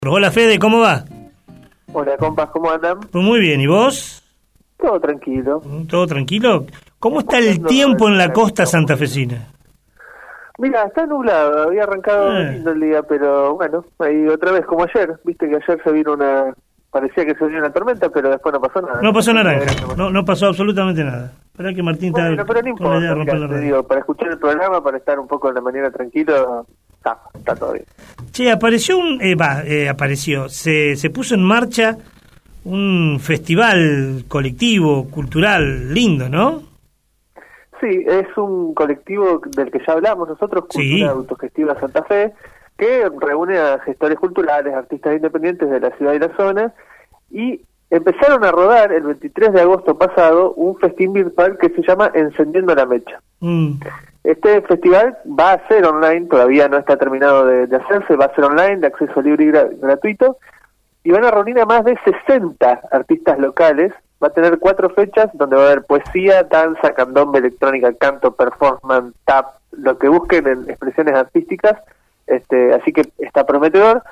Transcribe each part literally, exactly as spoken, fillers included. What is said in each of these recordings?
Hola Fede, ¿cómo va? Hola compas, ¿cómo andan? Pues muy bien, ¿y vos? Todo tranquilo. ¿Todo tranquilo? ¿Cómo está el tiempo en la costa santafesina? Mira, está nublado, había arrancado Eh. lindo el día, pero bueno, ahí otra vez como ayer, viste que ayer se vino una, parecía que se vino una tormenta, pero después no pasó nada. No pasó naranja, no, no pasó absolutamente nada. Esperá que Martín está Bueno, pero no con la idea de importa, romper la te radio. digo, para escuchar el programa, para estar un poco de la manera tranquilo, está, está todo bien. Che, apareció un... Eh, va, eh, apareció, se, se puso en marcha un festival colectivo, cultural, lindo, ¿no? Sí, es un colectivo del que ya hablamos nosotros, Cultura Sí. Autogestiva Santa Fe, que reúne a gestores culturales, artistas independientes de la ciudad y la zona, y empezaron a rodar el veintitrés de agosto pasado un festín virtual que se llama Encendiendo la Mecha. Mm. Este festival va a ser online, todavía no está terminado de, de hacerse, va a ser online, de acceso libre y gra- gratuito, y van a reunir a más de sesenta artistas locales. Va a tener cuatro fechas donde va a haber poesía, danza, candombe, electrónica, canto, performance, tap, lo que busquen en expresiones artísticas, este, así que está prometedor.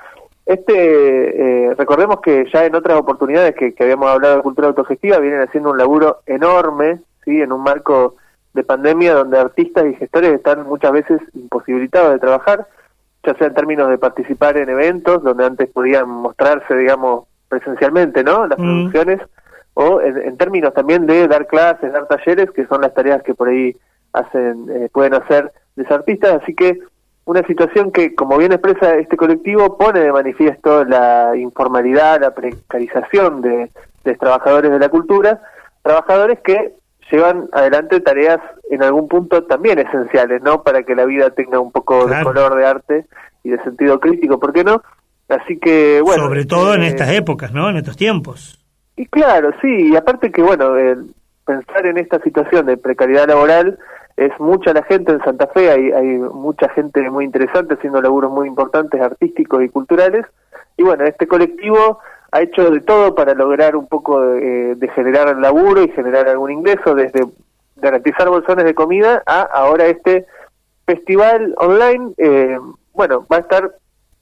Este, eh, recordemos que ya en otras oportunidades que, que habíamos hablado de cultura autogestiva vienen haciendo un laburo enorme, sí, en un marco de pandemia donde artistas y gestores están muchas veces imposibilitados de trabajar, ya sea en términos de participar en eventos donde antes podían mostrarse, digamos, presencialmente, ¿no? Las Mm. producciones, o en, en términos también de dar clases, dar talleres, que son las tareas que por ahí hacen, eh, pueden hacer los artistas, así que una situación que, como bien expresa este colectivo, pone de manifiesto la informalidad, la precarización de, de trabajadores de la cultura, trabajadores que llevan adelante tareas en algún punto también esenciales, ¿no? Para que la vida tenga un poco Claro. de color de arte y de sentido crítico, ¿por qué no? Así que, bueno... Sobre todo en eh, estas épocas, ¿no? En estos tiempos. Y claro, sí, y aparte que, bueno, eh, pensar en esta situación de precariedad laboral, es mucha la gente en Santa Fe, hay, hay mucha gente muy interesante haciendo laburos muy importantes, artísticos y culturales, y bueno, este colectivo ha hecho de todo para lograr un poco de, de generar laburo y generar algún ingreso, desde garantizar bolsones de comida a ahora este festival online, eh, bueno, va a estar...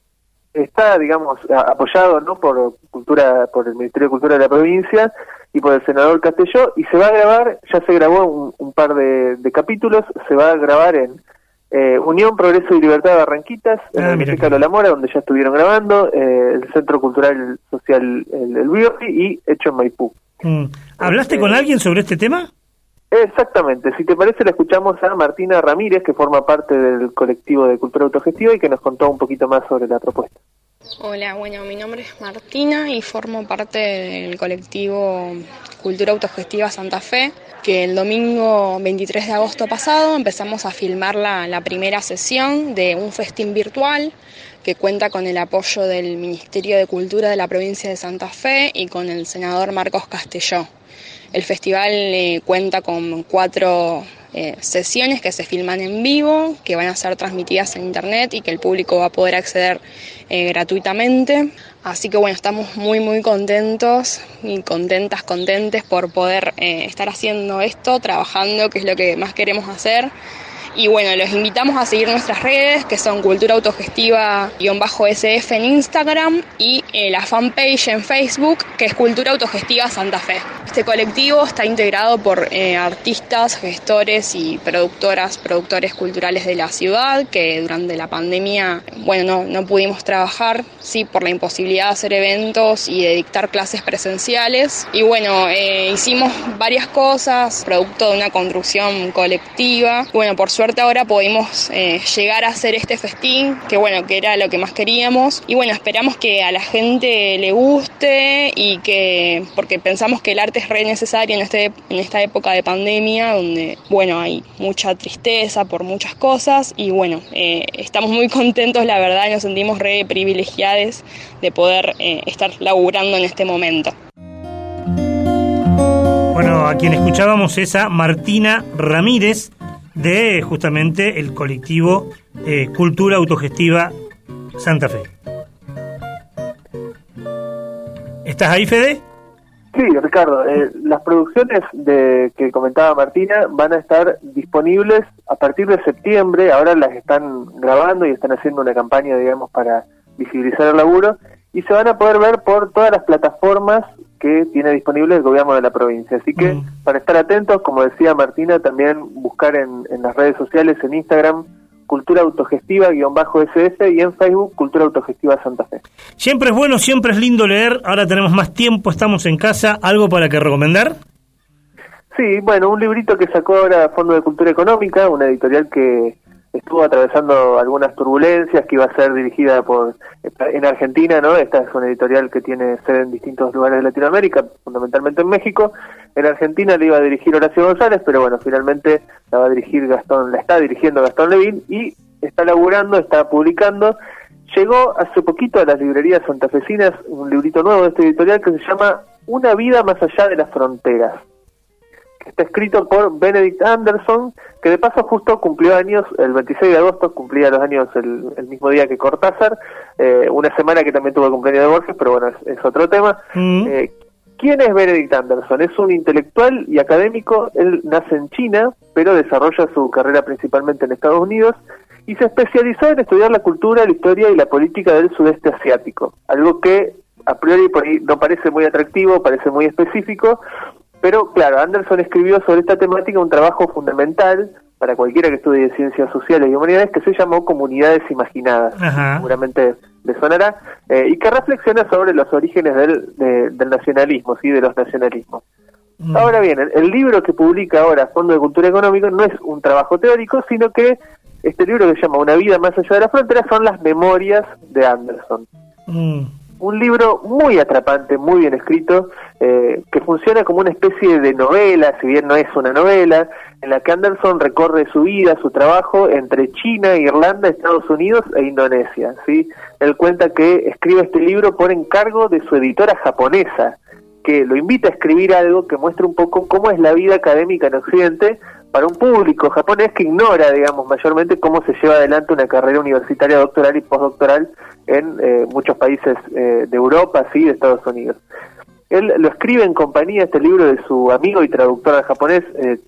está, digamos, a- apoyado, ¿no? por cultura, por el Ministerio de Cultura de la provincia y por el senador Castelló, y se va a grabar, ya se grabó un, un par de, de capítulos, se va a grabar en eh, Unión, Progreso y Libertad de Barranquitas, en Ah, la mira Biblioteca qué Lola Mora, donde ya estuvieron grabando, eh, el Centro Cultural Social El, el Birri y Hecho en Maipú. Mm. ¿Hablaste Eh, con alguien sobre este tema? Exactamente, si te parece le escuchamos a Martina Ramírez, que forma parte del colectivo de Cultura Autogestiva y que nos contó un poquito más sobre la propuesta. Hola, bueno, mi nombre es Martina y formo parte del colectivo Cultura Autogestiva Santa Fe, que el domingo veintitrés de agosto pasado empezamos a filmar la, la primera sesión de un festín virtual que cuenta con el apoyo del Ministerio de Cultura de la provincia de Santa Fe y con el senador Marcos Castelló. El festival eh, cuenta con cuatro eh, sesiones que se filman en vivo, que van a ser transmitidas en internet y que el público va a poder acceder eh, gratuitamente. Así que bueno, estamos muy muy contentos y contentas, contentes por poder eh, estar haciendo esto, trabajando, que es lo que más queremos hacer. Y bueno, los invitamos a seguir nuestras redes, que son Cultura Autogestiva-S F en Instagram y eh, la fanpage en Facebook, que es Cultura Autogestiva Santa Fe. Este colectivo está integrado por eh, artistas, gestores y productoras, productores culturales de la ciudad, que durante la pandemia, bueno, no, no pudimos trabajar, sí, por la imposibilidad de hacer eventos y de dictar clases presenciales. Y bueno, eh, hicimos varias cosas, producto de una construcción colectiva. Bueno, por suerte ahora pudimos eh, llegar a hacer este festín, que bueno, que era lo que más queríamos, y bueno, esperamos que a la gente le guste y que, porque pensamos que el arte es re necesario en este en esta época de pandemia, donde bueno, hay mucha tristeza por muchas cosas, y bueno, eh, estamos muy contentos, la verdad, y nos sentimos re privilegiados de poder eh, estar laburando en este momento. Bueno, a quien escuchábamos es a Martina Ramírez, de justamente el colectivo eh, Cultura Autogestiva Santa Fe. ¿Estás ahí, Fede? Sí, Ricardo, eh, las producciones de que comentaba Martina van a estar disponibles a partir de septiembre, ahora las están grabando y están haciendo una campaña, digamos, para visibilizar el laburo, y se van a poder ver por todas las plataformas que tiene disponible el gobierno de la provincia. Así que, mm. para estar atentos, como decía Martina, también buscar en, en las redes sociales, en Instagram, Cultura Autogestiva, guión bajo S S, y en Facebook, Cultura Autogestiva Santa Fe. Siempre es bueno, siempre es lindo leer, ahora tenemos más tiempo, estamos en casa, ¿algo para que recomendar? Sí, bueno, un librito que sacó ahora Fondo de Cultura Económica, una editorial que estuvo atravesando algunas turbulencias, que iba a ser dirigida por en Argentina, ¿no? Esta es una editorial que tiene sede en distintos lugares de Latinoamérica, fundamentalmente en México. En Argentina le iba a dirigir Horacio González, pero bueno, finalmente la va a dirigir Gastón, la está dirigiendo Gastón Levín, y está laburando, está publicando. Llegó hace poquito a las librerías santafesinas un librito nuevo de esta editorial que se llama Una vida más allá de las fronteras. Está escrito por Benedict Anderson, que de paso justo cumplió años el veintiséis de agosto, cumplía los años el, el mismo día que Cortázar, eh, una semana que también tuvo el cumpleaños de Borges, pero bueno, es, es otro tema. Mm. Eh, ¿Quién es Benedict Anderson? Es un intelectual y académico. Él nace en China, pero desarrolla su carrera principalmente en Estados Unidos, y se especializó en estudiar la cultura, la historia y la política del sudeste asiático, algo que a priori por ahí no parece muy atractivo, parece muy específico. Pero claro, Anderson escribió sobre esta temática un trabajo fundamental para cualquiera que estudie ciencias sociales y humanidades, que se llamó Comunidades Imaginadas. Ajá. Seguramente le sonará, eh, y que reflexiona sobre los orígenes del, de, del nacionalismo, sí, de los nacionalismos. Mm. Ahora bien, el, el libro que publica ahora Fondo de Cultura Económica no es un trabajo teórico, sino que este libro, que se llama Una vida más allá de las fronteras, son las memorias de Anderson. Mm. Un libro muy atrapante, muy bien escrito, eh, que funciona como una especie de novela, si bien no es una novela, en la que Anderson recorre su vida, su trabajo entre China, Irlanda, Estados Unidos e Indonesia, ¿sí? Él cuenta que escribe este libro por encargo de su editora japonesa, que lo invita a escribir algo que muestre un poco cómo es la vida académica en Occidente para un público japonés que ignora, digamos, mayormente cómo se lleva adelante una carrera universitaria doctoral y postdoctoral en eh, muchos países eh, de Europa, sí, de Estados Unidos. Él lo escribe en compañía, este libro, de su amigo y traductor al japonés, eh,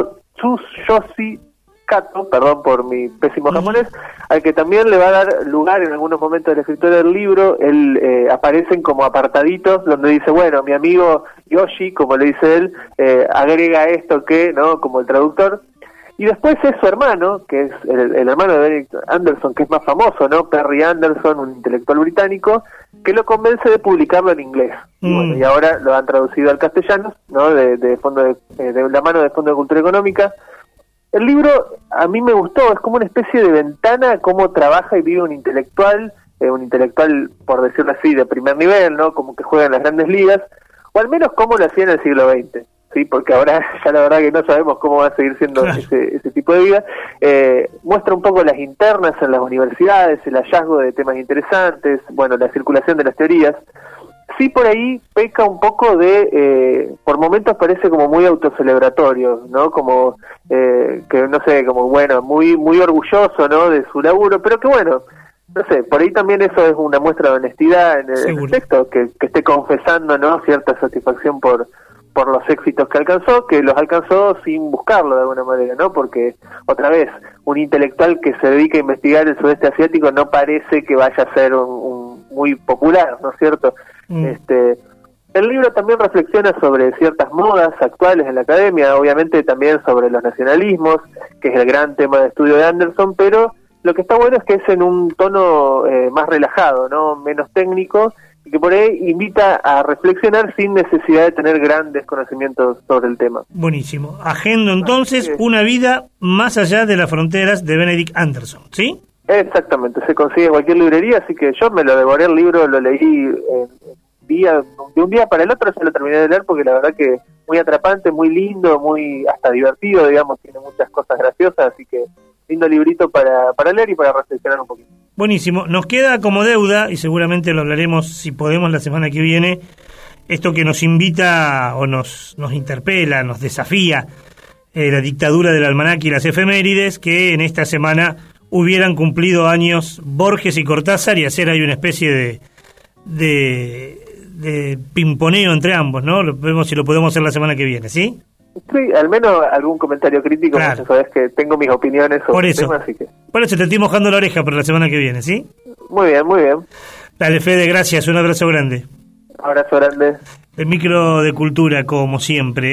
Tsuyoshi Kato, perdón por mi pésimo japonés, al que también le va a dar lugar en algunos momentos de la escritura del libro. Él eh, aparecen como apartaditos donde dice, bueno, mi amigo Yoshi, como le dice él, eh, agrega esto que, ¿no?, como el traductor. Y después es su hermano, que es el, el hermano de Benedict Anderson, que es más famoso, ¿no?, Perry Anderson, un intelectual británico, que lo convence de publicarlo en inglés. Mm. Y, bueno, y ahora lo han traducido al castellano, ¿no?, de, de, fondo de, de la mano de Fondo de Cultura Económica. El libro a mí me gustó, es como una especie de ventana a cómo trabaja y vive un intelectual, eh, un intelectual, por decirlo así, de primer nivel, ¿no?, como que juega en las grandes ligas, o al menos cómo lo hacía en el siglo veinte, ¿sí? Porque ahora ya la verdad que no sabemos cómo va a seguir siendo claro. ese, ese tipo de vida. Eh, muestra un poco las internas en las universidades, el hallazgo de temas interesantes, bueno, la circulación de las teorías. Sí, por ahí peca un poco de, eh, por momentos parece como muy autocelebratorio, ¿no? Como, eh, que no sé, como bueno, muy muy orgulloso, ¿no?, de su laburo, pero que bueno, no sé, por ahí también eso es una muestra de honestidad en el, en el texto, que, que esté confesando, ¿no?, cierta satisfacción por por los éxitos que alcanzó, que los alcanzó sin buscarlo de alguna manera, ¿no? Porque, otra vez, un intelectual que se dedica a investigar el sudeste asiático no parece que vaya a ser un, un muy popular, ¿no es cierto? Mm. Este, el libro también reflexiona sobre ciertas modas actuales en la academia, obviamente también sobre los nacionalismos, que es el gran tema de estudio de Anderson, pero lo que está bueno es que es en un tono eh, más relajado, ¿no?, menos técnico, y que por ahí invita a reflexionar sin necesidad de tener grandes conocimientos sobre el tema. Buenísimo. Agendo entonces Una vida más allá de las fronteras, de Benedict Anderson, ¿sí? Exactamente, se consigue en cualquier librería, así que yo me lo devoré el libro, lo leí en día, de un día para el otro, se lo terminé de leer porque la verdad que muy atrapante, muy lindo, muy hasta divertido, digamos, tiene muchas cosas graciosas, así que lindo librito para, para leer y para reflexionar un poquito. Buenísimo. Nos queda como deuda, y seguramente lo hablaremos si podemos la semana que viene, esto que nos invita o nos, nos interpela, nos desafía, eh, la dictadura del almanaque y las efemérides, que en esta semana hubieran cumplido años Borges y Cortázar, y hacer ahí una especie de, de, de pimponeo entre ambos, ¿no? Lo vemos si lo podemos hacer la semana que viene, ¿sí? Sí, al menos algún comentario crítico, claro. Ya sabes que tengo mis opiniones sobre por eso, el tema, así que... Por eso te estoy mojando la oreja para la semana que viene, ¿sí? Muy bien, muy bien. Dale, Fede, gracias, un abrazo grande. Un abrazo grande. El micro de cultura, como siempre.